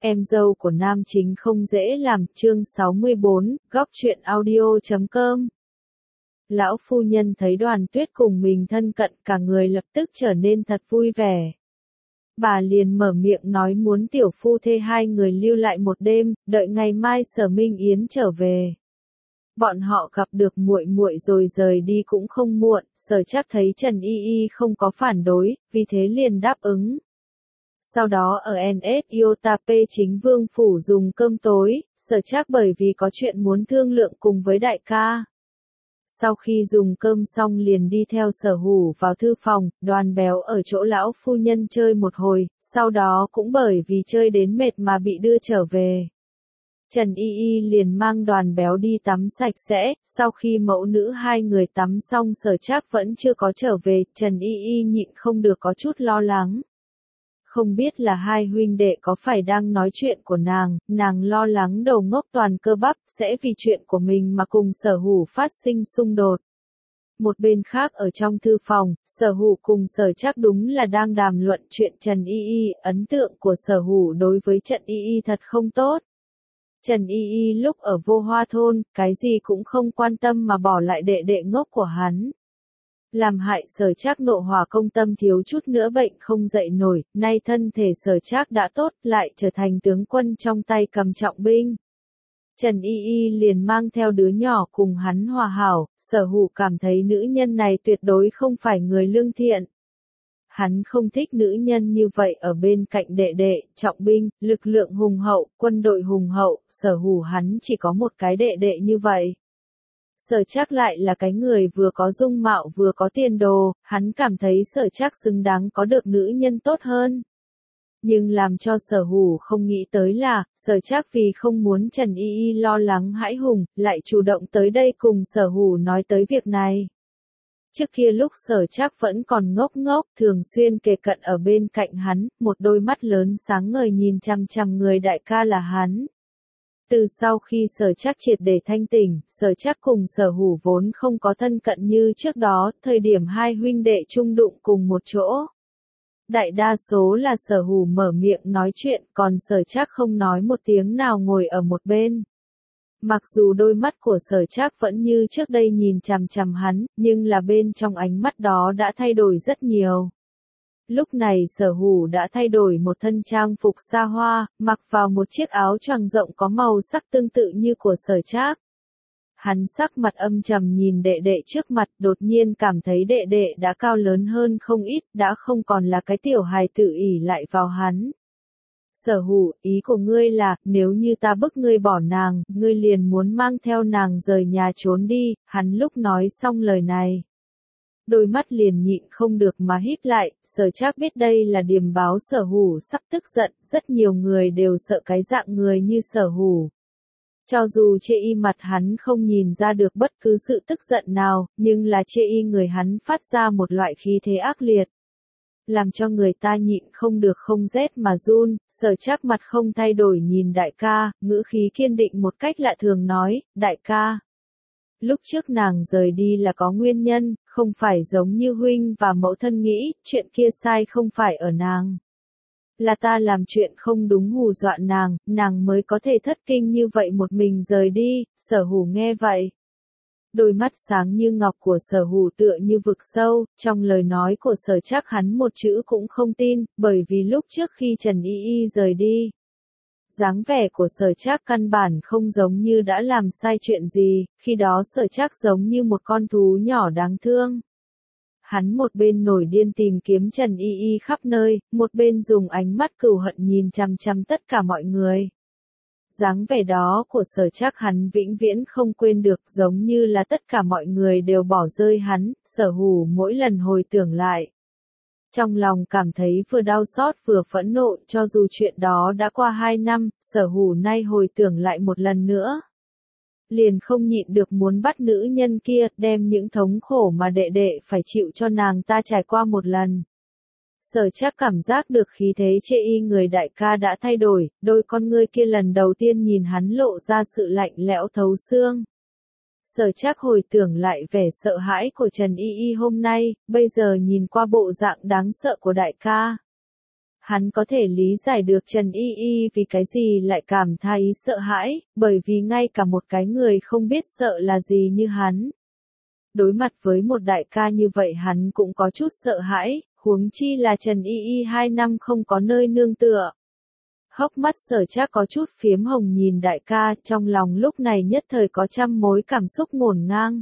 Em dâu của nam chính không dễ làm, chương 64, góc truyện audio.com. Lão phu nhân thấy Đoàn Tuyết cùng mình thân cận, cả người lập tức trở nên thật vui vẻ. Bà liền mở miệng nói muốn tiểu phu thê hai người lưu lại một đêm, đợi ngày mai Sở Minh Yến trở về. Bọn họ gặp được muội muội rồi rời đi cũng không muộn. Sở Trác thấy Trần Y Y không có phản đối, vì thế liền đáp ứng. Sau đó ở NS Iotap chính vương phủ dùng cơm tối, Sở Trác bởi vì có chuyện muốn thương lượng cùng với đại ca. Sau khi dùng cơm xong liền đi theo Sở Hủ vào thư phòng, Đoàn Béo ở chỗ lão phu nhân chơi một hồi, sau đó cũng bởi vì chơi đến mệt mà bị đưa trở về. Trần Y Y liền mang Đoàn Béo đi tắm sạch sẽ, sau khi mẫu nữ hai người tắm xong Sở Trác vẫn chưa có trở về, Trần Y Y nhịn không được có chút lo lắng. Không biết là hai huynh đệ có phải đang nói chuyện của nàng lo lắng đầu ngốc toàn cơ bắp, sẽ vì chuyện của mình mà cùng Sở Hủ phát sinh xung đột. Một bên khác ở trong thư phòng, Sở Hủ cùng Sở Trác đúng là đang đàm luận chuyện Trần Y Y, ấn tượng của Sở Hủ đối với Trần Y Y thật không tốt. Trần Y Y lúc ở Vô Hoa thôn, cái gì cũng không quan tâm mà bỏ lại đệ đệ ngốc của hắn. Làm hại Sở Trác nộ hỏa công tâm thiếu chút nữa bệnh không dậy nổi, nay thân thể Sở Trác đã tốt, lại trở thành tướng quân trong tay cầm trọng binh. Trần Y Y liền mang theo đứa nhỏ cùng hắn hòa hảo, Sở Hủ cảm thấy nữ nhân này tuyệt đối không phải người lương thiện. Hắn không thích nữ nhân như vậy ở bên cạnh đệ đệ, trọng binh, lực lượng hùng hậu, quân đội hùng hậu, Sở Hủ hắn chỉ có một cái đệ đệ như vậy. Sở Trác lại là cái người vừa có dung mạo vừa có tiền đồ, hắn cảm thấy Sở Trác xứng đáng có được nữ nhân tốt hơn. Nhưng làm cho Sở Hủ không nghĩ tới là, Sở Trác vì không muốn Trần Y Y lo lắng hãi hùng, lại chủ động tới đây cùng Sở Hủ nói tới việc này. Trước kia lúc Sở Trác vẫn còn ngốc ngốc, thường xuyên kề cận ở bên cạnh hắn, một đôi mắt lớn sáng ngời nhìn chằm chằm người đại ca là hắn. Từ sau khi Sở Trác triệt để thanh tỉnh, Sở Trác cùng Sở Hủ vốn không có thân cận như trước đó, thời điểm hai huynh đệ chung đụng cùng một chỗ. Đại đa số là Sở Hủ mở miệng nói chuyện, còn Sở Trác không nói một tiếng nào ngồi ở một bên. Mặc dù đôi mắt của Sở Trác vẫn như trước đây nhìn chằm chằm hắn, nhưng là bên trong ánh mắt đó đã thay đổi rất nhiều. Lúc này Sở Hủ đã thay đổi một thân trang phục xa hoa, mặc vào một chiếc áo choàng rộng có màu sắc tương tự như của Sở Trác. Hắn sắc mặt âm trầm nhìn đệ đệ trước mặt, đột nhiên cảm thấy đệ đệ đã cao lớn hơn không ít, đã không còn là cái tiểu hài tử ỷ lại vào hắn. Sở Hủ, ý của ngươi là, nếu như ta bức ngươi bỏ nàng, ngươi liền muốn mang theo nàng rời nhà trốn đi, hắn lúc nói xong lời này. Đôi mắt liền nhịn không được mà híp lại, Sở Trác biết đây là điềm báo Sở Hủ sắp tức giận, rất nhiều người đều sợ cái dạng người như Sở Hủ. Cho dù chê y mặt hắn không nhìn ra được bất cứ sự tức giận nào, nhưng là chê y người hắn phát ra một loại khí thế ác liệt. Làm cho người ta nhịn không được không rét mà run, Sở Trác mặt không thay đổi nhìn đại ca, ngữ khí kiên định một cách lạ thường nói, đại ca. Lúc trước nàng rời đi là có nguyên nhân, không phải giống như huynh và mẫu thân nghĩ, chuyện kia sai không phải ở nàng. Là ta làm chuyện không đúng hù dọa nàng mới có thể thất kinh như vậy một mình rời đi. Sở Hủ nghe vậy. Đôi mắt sáng như ngọc của Sở Hủ tựa như vực sâu, trong lời nói của Sở Trác hắn một chữ cũng không tin, bởi vì lúc trước khi Trần Y Y rời đi. Dáng vẻ của Sở Trác căn bản không giống như đã làm sai chuyện gì, khi đó Sở Trác giống như một con thú nhỏ đáng thương. Hắn một bên nổi điên tìm kiếm Trần Y Y khắp nơi, một bên dùng ánh mắt cừu hận nhìn chằm chằm tất cả mọi người. Dáng vẻ đó của Sở Trác hắn vĩnh viễn không quên được, giống như là tất cả mọi người đều bỏ rơi hắn. Sở Hủ mỗi lần hồi tưởng lại. Trong lòng cảm thấy vừa đau xót vừa phẫn nộ, cho dù chuyện đó đã qua 2 năm, Sở Hủ nay hồi tưởng lại một lần nữa. Liền không nhịn được muốn bắt nữ nhân kia, đem những thống khổ mà đệ đệ phải chịu cho nàng ta trải qua một lần. Sở Trác cảm giác được khí thế chê y người đại ca đã thay đổi, đôi con ngươi kia lần đầu tiên nhìn hắn lộ ra sự lạnh lẽo thấu xương. Sở Trác hồi tưởng lại vẻ sợ hãi của Trần Y Y hôm nay, bây giờ nhìn qua bộ dạng đáng sợ của đại ca. Hắn có thể lý giải được Trần Y Y vì cái gì lại cảm thấy sợ hãi, bởi vì ngay cả một cái người không biết sợ là gì như hắn. Đối mặt với một đại ca như vậy hắn cũng có chút sợ hãi, huống chi là Trần Y Y 2 năm không có nơi nương tựa. Hốc mắt Sở Trác có chút phiếm hồng nhìn đại ca, trong lòng lúc này nhất thời có trăm mối cảm xúc ngổn ngang.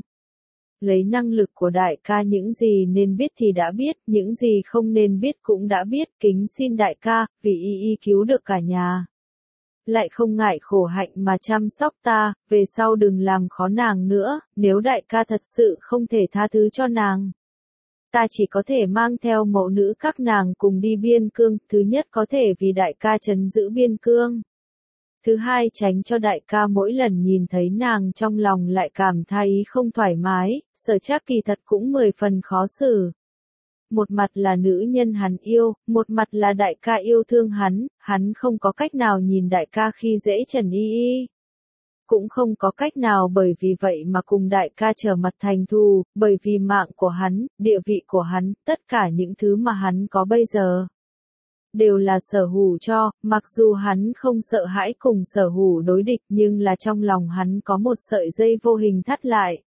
Lấy năng lực của đại ca những gì nên biết thì đã biết, những gì không nên biết cũng đã biết, kính xin đại ca, vì Y Y cứu được cả nhà. Lại không ngại khổ hạnh mà chăm sóc ta, về sau đừng làm khó nàng nữa, nếu đại ca thật sự không thể tha thứ cho nàng. Ta chỉ có thể mang theo mẫu nữ các nàng cùng đi biên cương, thứ nhất có thể vì đại ca trấn giữ biên cương. Thứ hai tránh cho đại ca mỗi lần nhìn thấy nàng trong lòng lại cảm thấy không thoải mái, Sở Trác kỳ thật cũng 10 phần khó xử. Một mặt là nữ nhân hắn yêu, một mặt là đại ca yêu thương hắn không có cách nào nhìn đại ca khi dễ Trần Y Y. Cũng không có cách nào bởi vì vậy mà cùng đại ca trở mặt thành thù, bởi vì mạng của hắn, địa vị của hắn, tất cả những thứ mà hắn có bây giờ. Đều là Sở Hủ cho, mặc dù hắn không sợ hãi cùng Sở Hủ đối địch nhưng là trong lòng hắn có một sợi dây vô hình thắt lại.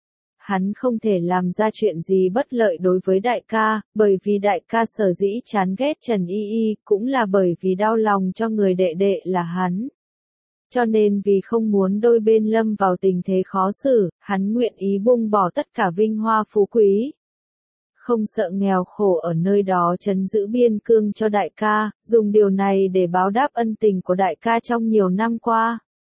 Hắn không thể làm ra chuyện gì bất lợi đối với đại ca, bởi vì đại ca sở dĩ chán ghét Trần Y Y cũng là bởi vì đau lòng cho người đệ đệ là hắn. Cho nên vì không muốn đôi bên lâm vào tình thế khó xử, hắn nguyện ý buông bỏ tất cả vinh hoa phú quý. Không sợ nghèo khổ ở nơi đó trấn giữ biên cương cho đại ca, dùng điều này để báo đáp ân tình của đại ca trong nhiều năm qua.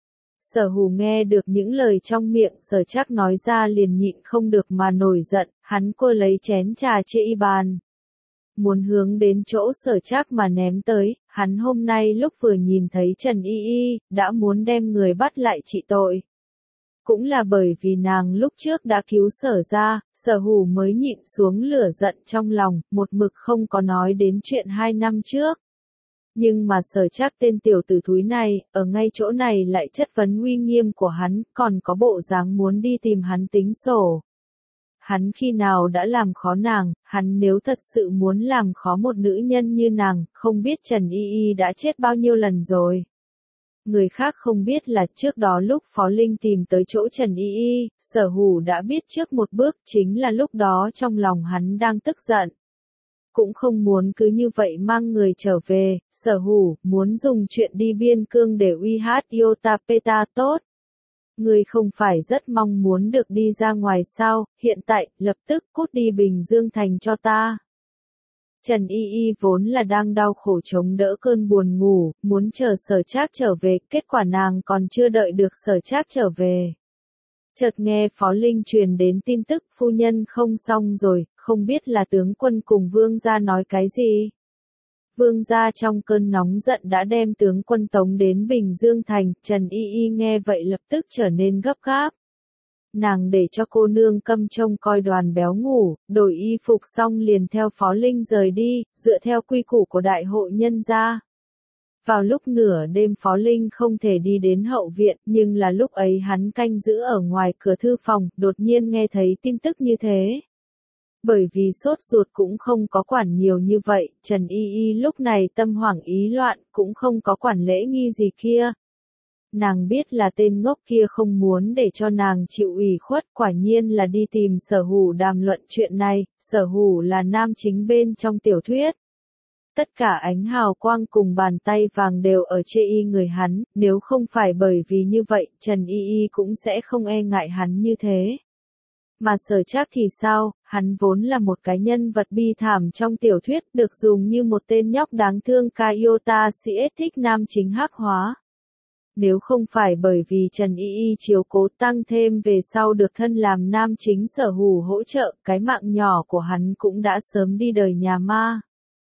Sở Hủ nghe được những lời trong miệng Sở Trác nói ra liền nhịn không được mà nổi giận, hắn cô lấy chén trà trên bàn. Muốn hướng đến chỗ Sở Trác mà ném tới, hắn hôm nay lúc vừa nhìn thấy Trần Y Y, đã muốn đem người bắt lại trị tội. Cũng là bởi vì nàng lúc trước đã cứu Sở ra, Sở Hủ mới nhịn xuống lửa giận trong lòng, một mực không có nói đến chuyện 2 năm trước. Nhưng mà Sở Trác tên tiểu tử thúi này, ở ngay chỗ này lại chất vấn uy nghiêm của hắn, còn có bộ dáng muốn đi tìm hắn tính sổ. Hắn khi nào đã làm khó nàng, hắn nếu thật sự muốn làm khó một nữ nhân như nàng, không biết Trần Y Y đã chết bao nhiêu lần rồi. Người khác không biết là trước đó lúc Phó Linh tìm tới chỗ Trần Y Y, Sở Hủ đã biết trước một bước, chính là lúc đó trong lòng hắn đang tức giận. Cũng không muốn cứ như vậy mang người trở về, Sở Hủ muốn dùng chuyện đi biên cương để uy hát Yotapeta tốt. Người không phải rất mong muốn được đi ra ngoài sao, hiện tại, lập tức cút đi Bình Dương Thành cho ta. Trần Y Y vốn là đang đau khổ chống đỡ cơn buồn ngủ, muốn chờ Sở Trác trở về, kết quả nàng còn chưa đợi được Sở Trác trở về. Chợt nghe Phó Linh truyền đến tin tức phu nhân không xong rồi, không biết là tướng quân cùng vương gia nói cái gì. Vương gia trong cơn nóng giận đã đem tướng quân tống đến Bình Dương Thành, Trần Y Y nghe vậy lập tức trở nên gấp gáp. Nàng để cho cô nương câm trông coi Đoàn Béo ngủ, đổi y phục xong liền theo Phó Linh rời đi, dựa theo quy củ của đại hội nhân gia. Vào lúc nửa đêm Phó Linh không thể đi đến hậu viện, nhưng là lúc ấy hắn canh giữ ở ngoài cửa thư phòng, đột nhiên nghe thấy tin tức như thế. Bởi vì sốt ruột cũng không có quản nhiều như vậy, Trần Y Y lúc này tâm hoảng ý loạn, cũng không có quản lễ nghi gì kia. Nàng biết là tên ngốc kia không muốn để cho nàng chịu ủy khuất, quả nhiên là đi tìm Sở Hủ đàm luận chuyện này, Sở Hủ là nam chính bên trong tiểu thuyết. Tất cả ánh hào quang cùng bàn tay vàng đều ở chê y người hắn, nếu không phải bởi vì như vậy, Trần Y Y cũng sẽ không e ngại hắn như thế. Mà Sở Trác thì sao, hắn vốn là một cái nhân vật bi thảm trong tiểu thuyết, được dùng như một tên nhóc đáng thương Kaiota CS thích nam chính hắc hóa. Nếu không phải bởi vì Trần Y Y chiếu cố tăng thêm về sau được thân làm nam chính Sở Hủ hỗ trợ, cái mạng nhỏ của hắn cũng đã sớm đi đời nhà ma.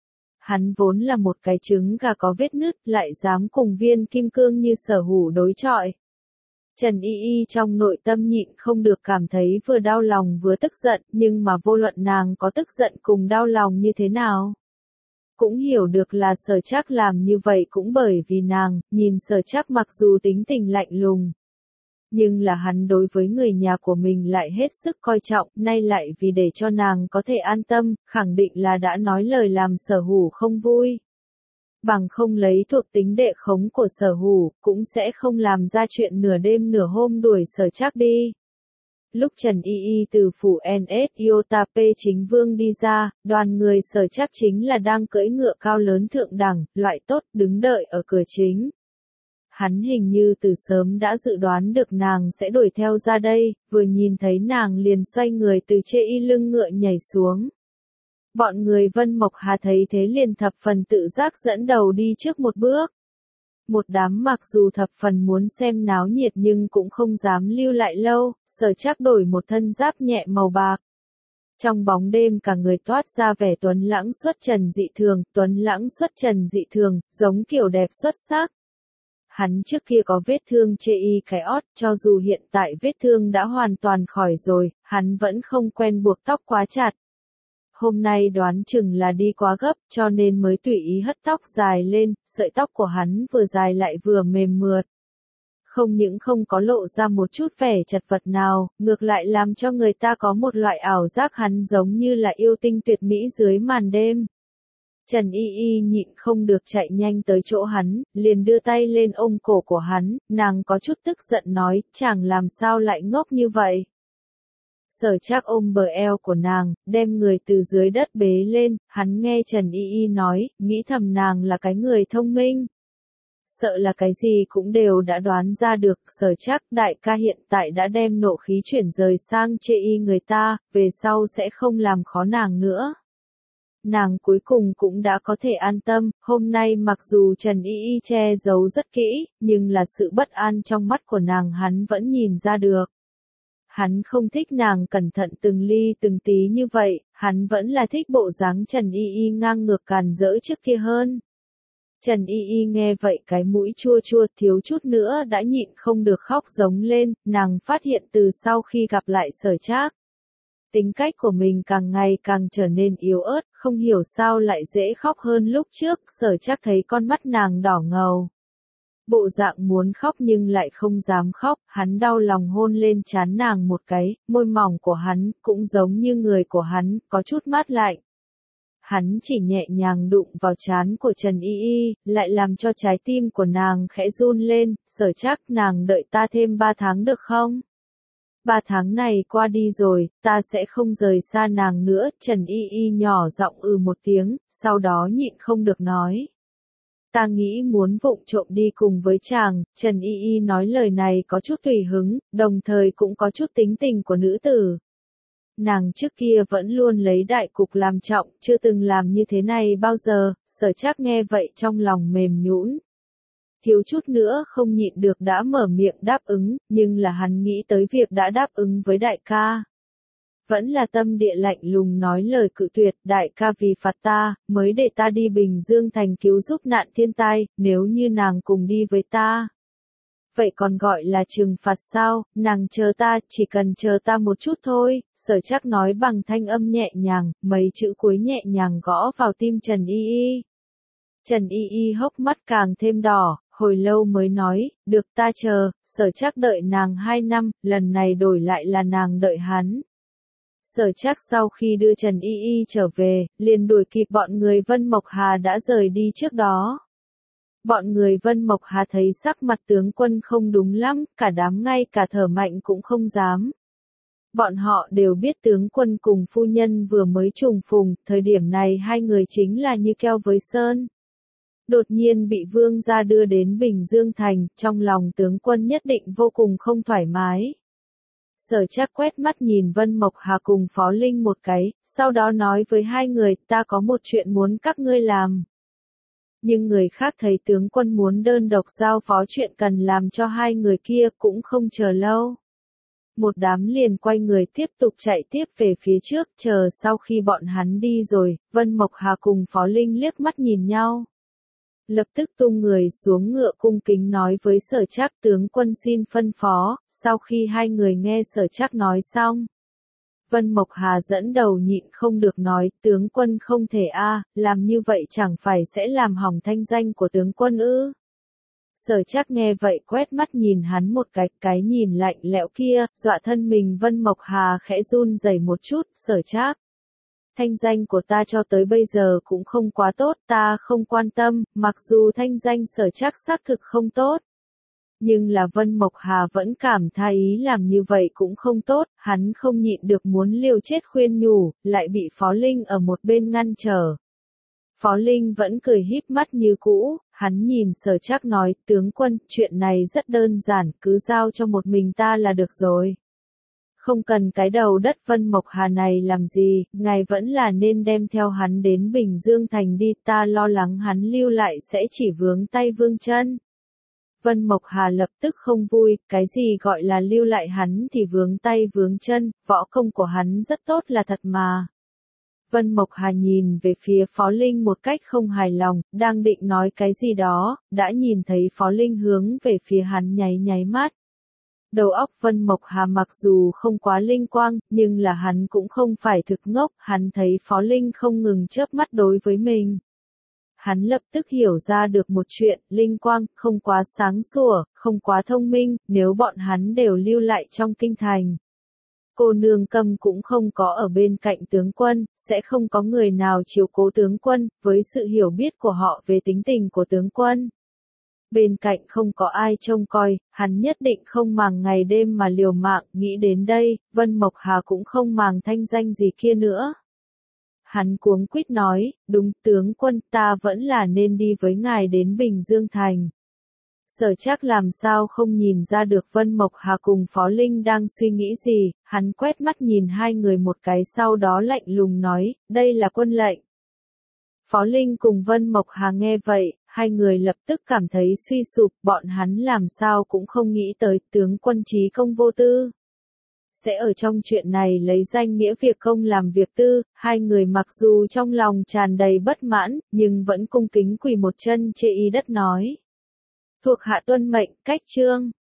Hắn vốn là một cái trứng gà có vết nứt, lại dám cùng viên kim cương như Sở Hủ đối chọi. Trần Y Y trong nội tâm nhịn không được cảm thấy vừa đau lòng vừa tức giận, nhưng mà vô luận nàng có tức giận cùng đau lòng như thế nào. Cũng hiểu được là Sở Trác làm như vậy cũng bởi vì nàng, nhìn Sở Trác mặc dù tính tình lạnh lùng. Nhưng là hắn đối với người nhà của mình lại hết sức coi trọng, nay lại vì để cho nàng có thể an tâm, khẳng định là đã nói lời làm Sở Hủ không vui. Bằng không lấy thuộc tính đệ khống của Sở Hủ, cũng sẽ không làm ra chuyện nửa đêm nửa hôm đuổi Sở Trác đi. Lúc Trần Y Y từ phủ NS Iotap chính vương đi ra, đoàn người Sở Trác chính là đang cưỡi ngựa cao lớn thượng đẳng, loại tốt, đứng đợi ở cửa chính. Hắn hình như từ sớm đã dự đoán được nàng sẽ đuổi theo ra đây, vừa nhìn thấy nàng liền xoay người từ trên y lưng ngựa nhảy xuống. Bọn người Vân Mộc Hà thấy thế liền thập phần tự giác dẫn đầu đi trước một bước. Một đám mặc dù thập phần muốn xem náo nhiệt nhưng cũng không dám lưu lại lâu, Sở Trác đổi một thân giáp nhẹ màu bạc. Trong bóng đêm cả người toát ra vẻ tuấn lãng xuất trần dị thường, giống kiểu đẹp xuất sắc. Hắn trước kia có vết thương chê y cái ót, cho dù hiện tại vết thương đã hoàn toàn khỏi rồi, hắn vẫn không quen buộc tóc quá chặt. Hôm nay đoán chừng là đi quá gấp, cho nên mới tùy ý hất tóc dài lên, sợi tóc của hắn vừa dài lại vừa mềm mượt. Không những không có lộ ra một chút vẻ chật vật nào, ngược lại làm cho người ta có một loại ảo giác hắn giống như là yêu tinh tuyệt mỹ dưới màn đêm. Trần Y Y nhịn không được chạy nhanh tới chỗ hắn, liền đưa tay lên ôm cổ của hắn, nàng có chút tức giận nói, chàng làm sao lại ngốc như vậy. Sở Trác ôm bờ eo của nàng, đem người từ dưới đất bế lên, hắn nghe Trần Y Y nói, nghĩ thầm nàng là cái người thông minh. Sợ là cái gì cũng đều đã đoán ra được, Sở Trác đại ca hiện tại đã đem nộ khí chuyển rời sang chê y người ta, về sau sẽ không làm khó nàng nữa. Nàng cuối cùng cũng đã có thể an tâm, hôm nay mặc dù Trần Y Y che giấu rất kỹ, nhưng là sự bất an trong mắt của nàng hắn vẫn nhìn ra được. Hắn không thích nàng cẩn thận từng ly từng tí như vậy, hắn vẫn là thích bộ dáng Trần Y Y ngang ngược càn rỡ trước kia hơn. Trần Y Y nghe vậy cái mũi chua chua thiếu chút nữa đã nhịn không được khóc giống lên, nàng phát hiện từ sau khi gặp lại Sở Trác. Tính cách của mình càng ngày càng trở nên yếu ớt, không hiểu sao lại dễ khóc hơn lúc trước, Sở Trác thấy con mắt nàng đỏ ngầu. Bộ dạng muốn khóc nhưng lại không dám khóc, hắn đau lòng hôn lên trán nàng một cái, môi mỏng của hắn, cũng giống như người của hắn, có chút mát lạnh. Hắn chỉ nhẹ nhàng đụng vào trán của Trần Y Y, lại làm cho trái tim của nàng khẽ run lên, Sở Trác nàng đợi ta thêm 3 tháng được không? 3 tháng này qua đi rồi, ta sẽ không rời xa nàng nữa, Trần Y Y nhỏ giọng một tiếng, sau đó nhịn không được nói. Ta nghĩ muốn vụng trộm đi cùng với chàng, Trần Y Y nói lời này có chút tùy hứng, đồng thời cũng có chút tính tình của nữ tử. Nàng trước kia vẫn luôn lấy đại cục làm trọng, chưa từng làm như thế này bao giờ, Sở Trác nghe vậy trong lòng mềm nhũn. Thiếu chút nữa không nhịn được đã mở miệng đáp ứng, nhưng là hắn nghĩ tới việc đã đáp ứng với đại ca. Vẫn là tâm địa lạnh lùng nói lời cự tuyệt, đại ca vì phạt ta, mới để ta đi Bình Dương thành cứu giúp nạn thiên tai, nếu như nàng cùng đi với ta. Vậy còn gọi là trừng phạt sao, nàng chờ ta, chỉ cần chờ ta một chút thôi, Sở Trác nói bằng thanh âm nhẹ nhàng, mấy chữ cuối nhẹ nhàng gõ vào tim Trần Y Y. Trần Y Y hốc mắt càng thêm đỏ, hồi lâu mới nói, được ta chờ, Sở Trác đợi nàng 2 năm, lần này đổi lại là nàng đợi hắn. Sở Trác sau khi đưa Trần Y Y trở về, liền đuổi kịp bọn người Vân Mộc Hà đã rời đi trước đó. Bọn người Vân Mộc Hà thấy sắc mặt tướng quân không đúng lắm, cả đám ngay cả thở mạnh cũng không dám. Bọn họ đều biết tướng quân cùng phu nhân vừa mới trùng phùng, thời điểm này hai người chính là như keo với sơn. Đột nhiên bị vương gia đưa đến Bình Dương thành, trong lòng tướng quân nhất định vô cùng không thoải mái. Sở Trác quét mắt nhìn Vân Mộc Hà cùng Phó Linh một cái, sau đó nói với hai người, ta có một chuyện muốn các ngươi làm. Nhưng người khác thấy tướng quân muốn đơn độc giao phó chuyện cần làm cho hai người kia cũng không chờ lâu. Một đám liền quay người tiếp tục chạy tiếp về phía trước, chờ sau khi bọn hắn đi rồi, Vân Mộc Hà cùng Phó Linh liếc mắt nhìn nhau. Lập tức tung người xuống ngựa cung kính nói với Sở Trác tướng quân xin phân phó, sau khi hai người nghe Sở Trác nói xong. Vân Mộc Hà dẫn đầu nhịn không được nói, tướng quân không thể làm như vậy chẳng phải sẽ làm hỏng thanh danh của tướng quân ư. Sở Trác nghe vậy quét mắt nhìn hắn một cái nhìn lạnh lẽo kia, dọa thân mình Vân Mộc Hà khẽ run rẩy một chút, Sở Trác. Thanh danh của ta cho tới bây giờ cũng không quá tốt, ta không quan tâm, mặc dù thanh danh Sở Trác xác thực không tốt. Nhưng là Vân Mộc Hà vẫn cảm thấy ý làm như vậy cũng không tốt, hắn không nhịn được muốn liều chết khuyên nhủ, lại bị Phó Linh ở một bên ngăn trở. Phó Linh vẫn cười híp mắt như cũ, hắn nhìn Sở Trác nói, tướng quân, chuyện này rất đơn giản, cứ giao cho một mình ta là được rồi. Không cần cái đầu đất Vân Mộc Hà này làm gì, ngài vẫn là nên đem theo hắn đến Bình Dương Thành đi, ta lo lắng hắn lưu lại sẽ chỉ vướng tay vương chân. Vân Mộc Hà lập tức không vui, cái gì gọi là lưu lại hắn thì vướng tay vướng chân, võ công của hắn rất tốt là thật mà. Vân Mộc Hà nhìn về phía Phó Linh một cách không hài lòng, đang định nói cái gì đó, đã nhìn thấy Phó Linh hướng về phía hắn nháy nháy mắt. Đầu óc Vân Mộc Hà mặc dù không quá linh quang, nhưng là hắn cũng không phải thực ngốc, hắn thấy Phó Linh không ngừng chớp mắt đối với mình. Hắn lập tức hiểu ra được một chuyện, linh quang, không quá sáng sủa, không quá thông minh, nếu bọn hắn đều lưu lại trong kinh thành. Cô nương Câm cũng không có ở bên cạnh tướng quân, sẽ không có người nào chiếu cố tướng quân, với sự hiểu biết của họ về tính tình của tướng quân. Bên cạnh không có ai trông coi, hắn nhất định không màng ngày đêm mà liều mạng, nghĩ đến đây, Vân Mộc Hà cũng không màng thanh danh gì kia nữa. Hắn cuống quýt nói, đúng tướng quân, ta vẫn là nên đi với ngài đến Bình Dương Thành. Sở Trác làm sao không nhìn ra được Vân Mộc Hà cùng Phó Linh đang suy nghĩ gì, hắn quét mắt nhìn hai người một cái sau đó lạnh lùng nói, đây là quân lệnh. Phó Linh cùng Vân Mộc Hà nghe vậy, hai người lập tức cảm thấy suy sụp, bọn hắn làm sao cũng không nghĩ tới tướng quân trí công vô tư. Sẽ ở trong chuyện này lấy danh nghĩa việc công làm việc tư, hai người mặc dù trong lòng tràn đầy bất mãn, nhưng vẫn cung kính quỳ một chân chê y đất nói. Thuộc hạ tuân mệnh, cách trương.